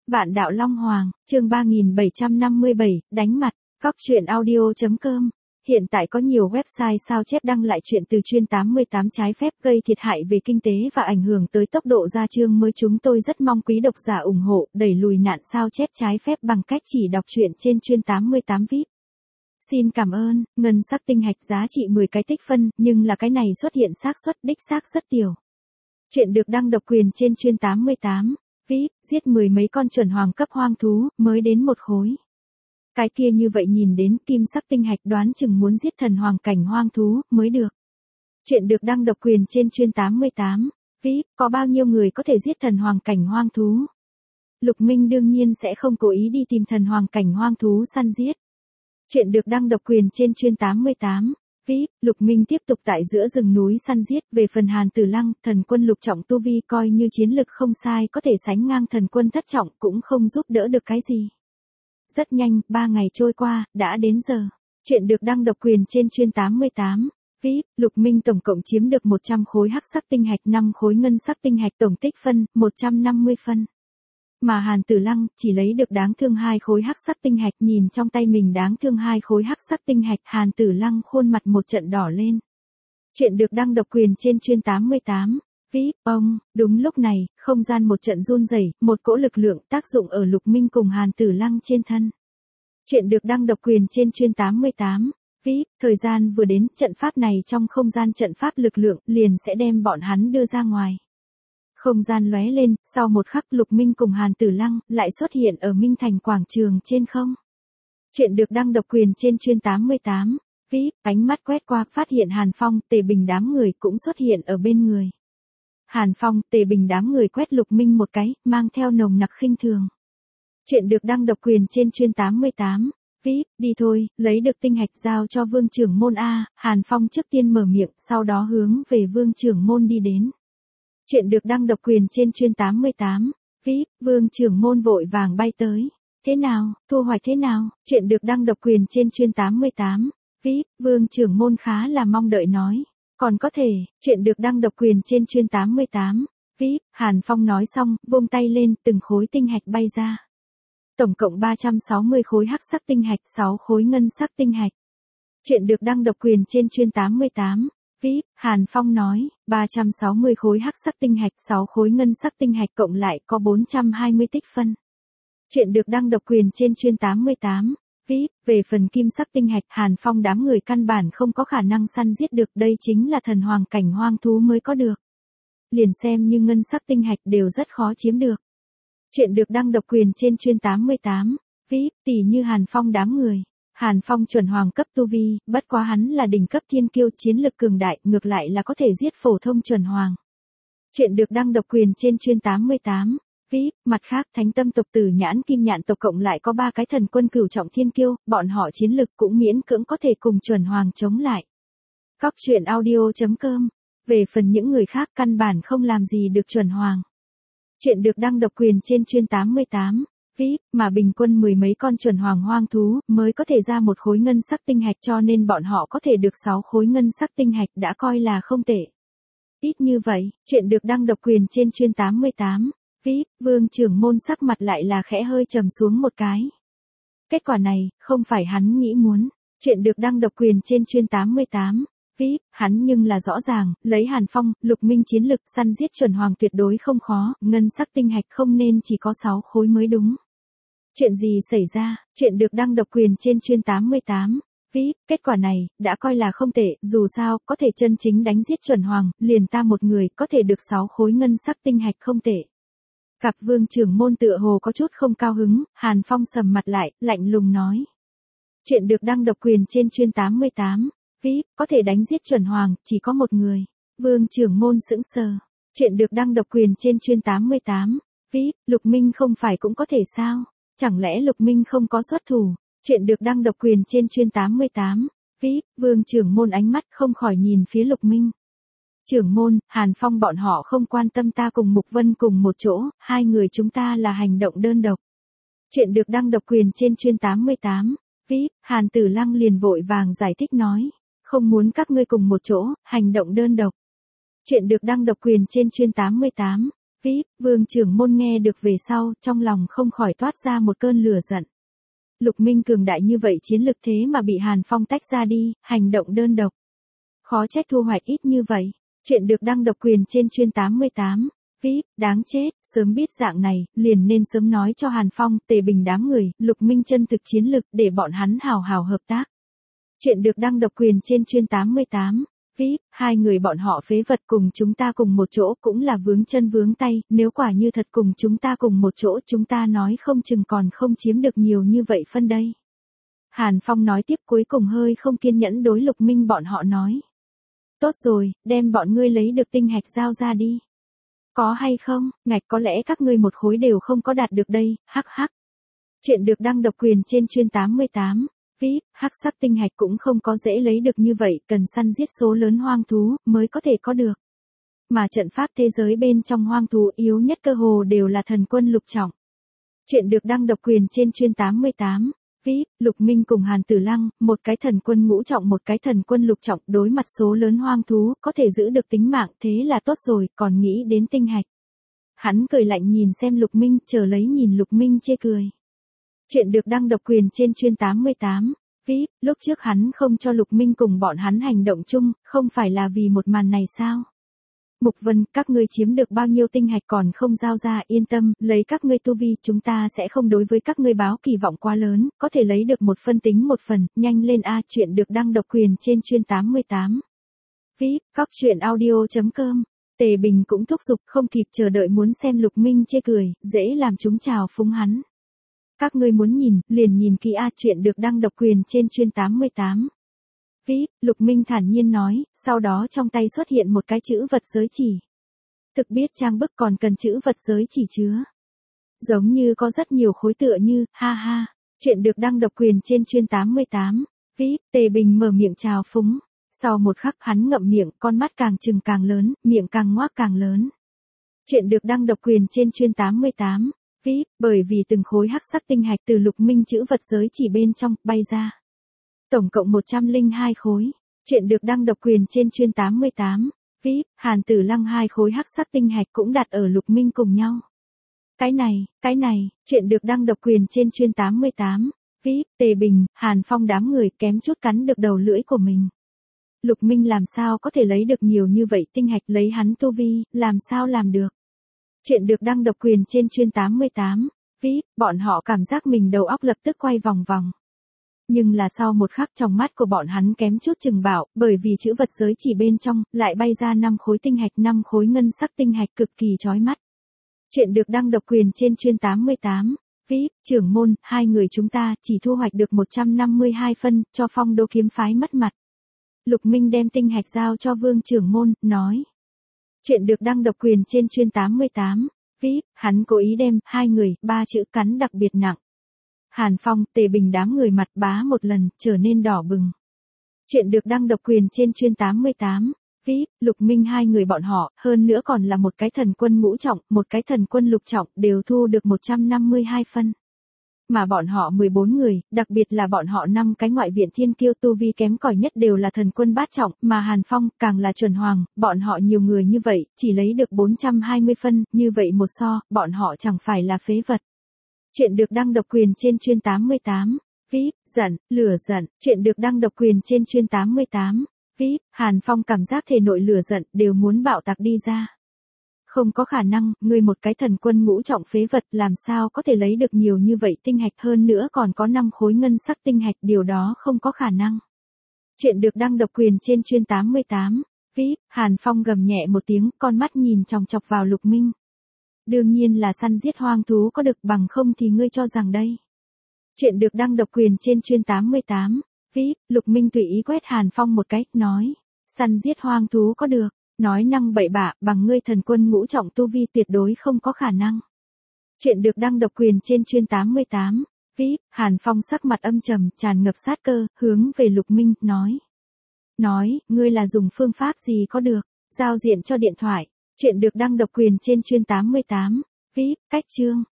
Vạn Đạo Long Hoàng, chương 3757, đánh mặt, cóc.audio.com. Hiện tại có nhiều website sao chép đăng lại chuyện từ chuyên 88 trái phép gây thiệt hại về kinh tế và ảnh hưởng tới tốc độ ra chương mới. Chúng tôi rất mong quý độc giả ủng hộ, đẩy lùi nạn sao chép trái phép bằng cách chỉ đọc truyện trên chuyên 88 VIP. Xin cảm ơn. Ngân sắc tinh hạch giá trị 10 cái tích phân, nhưng là cái này xuất hiện xác suất đích xác rất tiểu. Chuyện được đăng độc quyền trên chuyên 88 VIP, giết 10 mấy con chuẩn hoàng cấp hoang thú, mới đến một khối. Cái kia như vậy nhìn đến kim sắc tinh hạch đoán chừng muốn giết thần hoàng cảnh hoang thú, mới được. Chuyện được đăng độc quyền trên chuyên 88 VIP, có bao nhiêu người có thể giết thần hoàng cảnh hoang thú? Lục Minh đương nhiên sẽ không cố ý đi tìm thần hoàng cảnh hoang thú săn giết. Chuyện được đăng độc quyền trên chuyên 88 VIP, Lục Minh tiếp tục tại giữa rừng núi săn giết. Về phần Hàn Tử Lăng, thần quân lục trọng tu vi coi như chiến lực không sai, có thể sánh ngang thần quân thất trọng, cũng không giúp đỡ được cái gì. Rất nhanh, 3 ngày trôi qua, đã đến giờ. Chuyện được đăng độc quyền trên chuyên 88 VIP, Lục Minh tổng cộng chiếm được 100 khối hắc sắc tinh hạch, 5 khối ngân sắc tinh hạch, tổng tích phân 150 phân. Mà Hàn Tử Lăng chỉ lấy được đáng thương 2 khối hắc sắc tinh hạch. Nhìn trong tay mình đáng thương 2 khối hắc sắc tinh hạch, Hàn Tử Lăng khuôn mặt một trận đỏ lên. Chuyện được đăng độc quyền trên chuyên 88 VIP. Đúng lúc này, không gian một trận run rẩy, một cỗ lực lượng tác dụng ở Lục Minh cùng Hàn Tử Lăng trên thân. Chuyện được đăng độc quyền trên chuyên 88 VIP. Thời gian vừa đến, trận pháp này trong không gian trận pháp lực lượng liền sẽ đem bọn hắn đưa ra ngoài. Không gian lóe lên, sau một khắc Lục Minh cùng Hàn Tử Lăng lại xuất hiện ở Minh Thành quảng trường trên không. Chuyện được đăng độc quyền trên chuyên 88 VIP, ánh mắt quét qua phát hiện Hàn Phong, Tề Bình đám người cũng xuất hiện ở bên người. Hàn Phong, Tề Bình đám người quét Lục Minh một cái, mang theo nồng nặc khinh thường. Chuyện được đăng độc quyền trên chuyên 88 VIP, đi thôi, lấy được tinh hạch giao cho Vương trưởng môn a. Hàn Phong trước tiên mở miệng, sau đó hướng về Vương trưởng môn đi đến. Chuyện được đăng độc quyền trên chuyên 88 VIP, Vương trưởng môn vội vàng bay tới. Thế nào, thu hoạch thế nào? Chuyện được đăng độc quyền trên chuyên 88 VIP, Vương trưởng môn khá là mong đợi nói. Còn có thể. Chuyện được đăng độc quyền trên chuyên 88 VIP, Hàn Phong nói xong, vung tay lên, từng khối tinh hạch bay ra. Tổng cộng 360 khối hắc sắc tinh hạch, 6 khối ngân sắc tinh hạch. Chuyện được đăng độc quyền trên chuyên 88 VIP, Hàn Phong nói, 360 khối hắc sắc tinh hạch, 6 khối ngân sắc tinh hạch cộng lại có 420 tích phân. Chuyện được đăng độc quyền trên chuyên 88 VIP, về phần kim sắc tinh hạch, Hàn Phong đám người căn bản không có khả năng săn giết được, đây chính là thần hoàng cảnh hoang thú mới có được. Liền xem như ngân sắc tinh hạch đều rất khó chiếm được. Chuyện được đăng độc quyền trên chuyên 88 VIP, tỷ như Hàn Phong đám người. Hàn Phong chuẩn hoàng cấp tu vi, bất quá hắn là đỉnh cấp thiên kiêu, chiến lực cường đại, ngược lại là có thể giết phổ thông chuẩn hoàng. Chuyện được đăng độc quyền trên chuyên 88 VIP, mặt khác Thánh Tâm tộc Tử Nhãn Kim Nhạn tộc cộng lại có 3 cái thần quân cửu trọng thiên kiêu, bọn họ chiến lực cũng miễn cưỡng có thể cùng chuẩn hoàng chống lại. cóc.audio.com. Về phần những người khác căn bản không làm gì được chuẩn hoàng. Chuyện được đăng độc quyền trên chuyên 88 VIP, mà bình quân 10 mấy con chuẩn hoàng hoang thú mới có thể ra một khối ngân sắc tinh hạch, cho nên bọn họ có thể được 6 khối ngân sắc tinh hạch đã coi là không tệ. Ít như vậy, chuyện được đăng độc quyền trên chuyên 88 VIP, Vương trưởng môn sắc mặt lại là khẽ hơi trầm xuống một cái. Kết quả này, không phải hắn nghĩ muốn. Chuyện được đăng độc quyền trên chuyên 88 VIP, hắn nhưng là rõ ràng, lấy Hàn Phong, Lục Minh chiến lực săn giết chuẩn hoàng tuyệt đối không khó, ngân sắc tinh hạch không nên chỉ có 6 khối mới đúng. Chuyện gì xảy ra? Chuyện được đăng độc quyền trên chuyên 88 VIP, kết quả này, đã coi là không tệ, dù sao, có thể chân chính đánh giết chuẩn hoàng, liền ta một người, có thể được 6 khối ngân sắc tinh hạch không tệ. Cặp Vương trưởng môn tựa hồ có chút không cao hứng, Hàn Phong sầm mặt lại, lạnh lùng nói. Chuyện được đăng độc quyền trên chuyên 88 VIP, có thể đánh giết chuẩn hoàng, chỉ có một người. Vương trưởng môn sững sờ. Chuyện được đăng độc quyền trên chuyên 88 VIP, Lục Minh không phải cũng có thể sao? Chẳng lẽ Lục Minh không có xuất thủ? Chuyện được đăng độc quyền trên chuyên 88 VIP, Vương trưởng môn ánh mắt không khỏi nhìn phía Lục Minh. Trưởng môn, Hàn Phong bọn họ không quan tâm ta cùng Mục Vân cùng một chỗ, hai người chúng ta là hành động đơn độc. Chuyện được đăng độc quyền trên chuyên 88 VIP, Hàn Tử Lăng liền vội vàng giải thích nói. Không muốn các ngươi cùng một chỗ, hành động đơn độc. Chuyện được đăng độc quyền trên chuyên 88 VIP, Vương trưởng môn nghe được về sau, trong lòng không khỏi toát ra một cơn lửa giận. Lục Minh cường đại như vậy chiến lực thế mà bị Hàn Phong tách ra đi, hành động đơn độc. Khó trách thu hoạch ít như vậy. Chuyện được đăng độc quyền trên chuyên 88. VIP, đáng chết, sớm biết dạng này, liền nên sớm nói cho Hàn Phong, Tề Bình đám người, Lục Minh chân thực chiến lực để bọn hắn hào hào hợp tác. Chuyện được đăng độc quyền trên chuyên 88. VIP, hai người bọn họ phế vật cùng chúng ta cùng một chỗ cũng là vướng chân vướng tay, nếu quả như thật cùng chúng ta cùng một chỗ chúng ta nói không chừng còn không chiếm được nhiều như vậy phân đây. Hàn Phong nói tiếp cuối cùng hơi không kiên nhẫn đối Lục Minh bọn họ nói. Tốt rồi, đem bọn ngươi lấy được tinh hạch giao ra đi. Có hay không, ngạch có lẽ các ngươi một khối đều không có đạt được đây, hắc hắc. Chuyện được đăng độc quyền trên chuyên 88. VIP, hắc sắc tinh hạch cũng không có dễ lấy được như vậy, cần săn giết số lớn hoang thú mới có thể có được. Mà trận pháp thế giới bên trong hoang thú yếu nhất cơ hồ đều là thần quân lục trọng. Chuyện được đăng độc quyền trên chuyên 88. VIP, Lục Minh cùng Hàn Tử Lăng, một cái thần quân ngũ trọng một cái thần quân lục trọng đối mặt số lớn hoang thú, có thể giữ được tính mạng thế là tốt rồi, còn nghĩ đến tinh hạch. Hắn cười lạnh nhìn xem Lục Minh, chờ lấy nhìn Lục Minh chê cười. Chuyện được đăng độc quyền trên chuyên 88. VIP, lúc trước hắn không cho Lục Minh cùng bọn hắn hành động chung, không phải là vì một màn này sao? Mục Vân, các ngươi chiếm được bao nhiêu tinh hạch còn không giao ra, yên tâm, lấy các ngươi tu vi, chúng ta sẽ không đối với các ngươi báo kỳ vọng quá lớn, có thể lấy được một phân tính một phần, nhanh lên a. Chuyện được đăng độc quyền trên chuyên 88. VIP, cóc truyện audio.com. Tề Bình cũng thúc giục không kịp chờ đợi muốn xem Lục Minh chê cười, dễ làm chúng chào phúng hắn. Các ngươi muốn nhìn, liền nhìn kỹ a. Chuyện được đăng độc quyền trên chuyên 88. VIP, Lục Minh thản nhiên nói, sau đó trong tay xuất hiện một cái chữ vật giới chỉ. Thực biết trang bức còn cần chữ vật giới chỉ chứa. Giống như có rất nhiều khối tựa như, ha ha. Chuyện được đăng độc quyền trên chuyên 88. VIP, Tề Bình mở miệng chào phúng. Sau một khắc hắn ngậm miệng, con mắt càng trừng càng lớn, miệng càng ngoác càng lớn. Chuyện được đăng độc quyền trên chuyên 88. VIP, bởi vì từng khối hắc sắc tinh hạch từ Lục Minh chữ vật giới chỉ bên trong bay ra. Tổng cộng 102 khối. Chuyện được đăng độc quyền trên chuyên 88. VIP, Hàn Tử Lăng 2 khối hắc sắc tinh hạch cũng đặt ở Lục Minh cùng nhau. Cái này, chuyện được đăng độc quyền trên chuyên 88. VIP, Tề Bình, Hàn Phong đám người kém chút cắn được đầu lưỡi của mình. Lục Minh làm sao có thể lấy được nhiều như vậy tinh hạch, lấy hắn tu vi, làm sao làm được. Chuyện được đăng độc quyền trên chuyên 88. VIP, bọn họ cảm giác mình đầu óc lập tức quay vòng vòng. Nhưng là sau một khắc trong mắt của bọn hắn kém chút chừng bảo, bởi vì chữ vật giới chỉ bên trong, lại bay ra 5 khối tinh hạch 5 khối ngân sắc tinh hạch cực kỳ chói mắt. Chuyện được đăng độc quyền trên chuyên 88. VIP, trưởng môn, hai người chúng ta chỉ thu hoạch được 152 phân, cho Phong Đô kiếm phái mất mặt. Lục Minh đem tinh hạch giao cho Vương trưởng môn, nói. Chuyện được đăng độc quyền trên chuyên 88. VIP, hắn cố ý đem, hai người, 3 chữ cắn đặc biệt nặng. Hàn Phong, Tề Bình đám người mặt bá một lần, trở nên đỏ bừng. Chuyện được đăng độc quyền trên chuyên 88. VIP, Lục Minh hai người bọn họ, hơn nữa còn là một cái thần quân ngũ trọng, một cái thần quân lục trọng, đều thu được 152 phân. Mà bọn họ 14 người, đặc biệt là bọn họ 5 cái ngoại viện thiên kiêu tu vi kém cỏi nhất đều là thần quân bát trọng, mà Hàn Phong, càng là chuẩn hoàng, bọn họ nhiều người như vậy, chỉ lấy được 420 phân, như vậy một so, bọn họ chẳng phải là phế vật. Chuyện được đăng độc quyền trên chuyên 88. VIP, giận, lửa giận, chuyện được đăng độc quyền trên chuyên 88. VIP, Hàn Phong cảm giác thể nội lửa giận đều muốn bạo tạc đi ra. Không có khả năng, ngươi một cái thần quân ngũ trọng phế vật làm sao có thể lấy được nhiều như vậy tinh hạch, hơn nữa còn có 5 khối ngân sắc tinh hạch, điều đó không có khả năng. Chuyện được đăng độc quyền trên chuyên 88. VIP, Hàn Phong gầm nhẹ một tiếng, con mắt nhìn chòng chọc vào Lục Minh. Đương nhiên là săn giết hoang thú có được, bằng không thì ngươi cho rằng đây. Chuyện được đăng độc quyền trên chuyên 88. VIP, Lục Minh tùy ý quét Hàn Phong một cái, nói. Săn giết hoang thú có được, nói năng bậy bạ, bằng ngươi thần quân ngũ trọng tu vi tuyệt đối không có khả năng. Chuyện được đăng độc quyền trên chuyên 88. VIP, Hàn Phong sắc mặt âm trầm, tràn ngập sát cơ, hướng về Lục Minh, nói, ngươi là dùng phương pháp gì có được, giao diện cho điện thoại. Chuyện được đăng độc quyền trên chuyên 88. VIP, cách chương.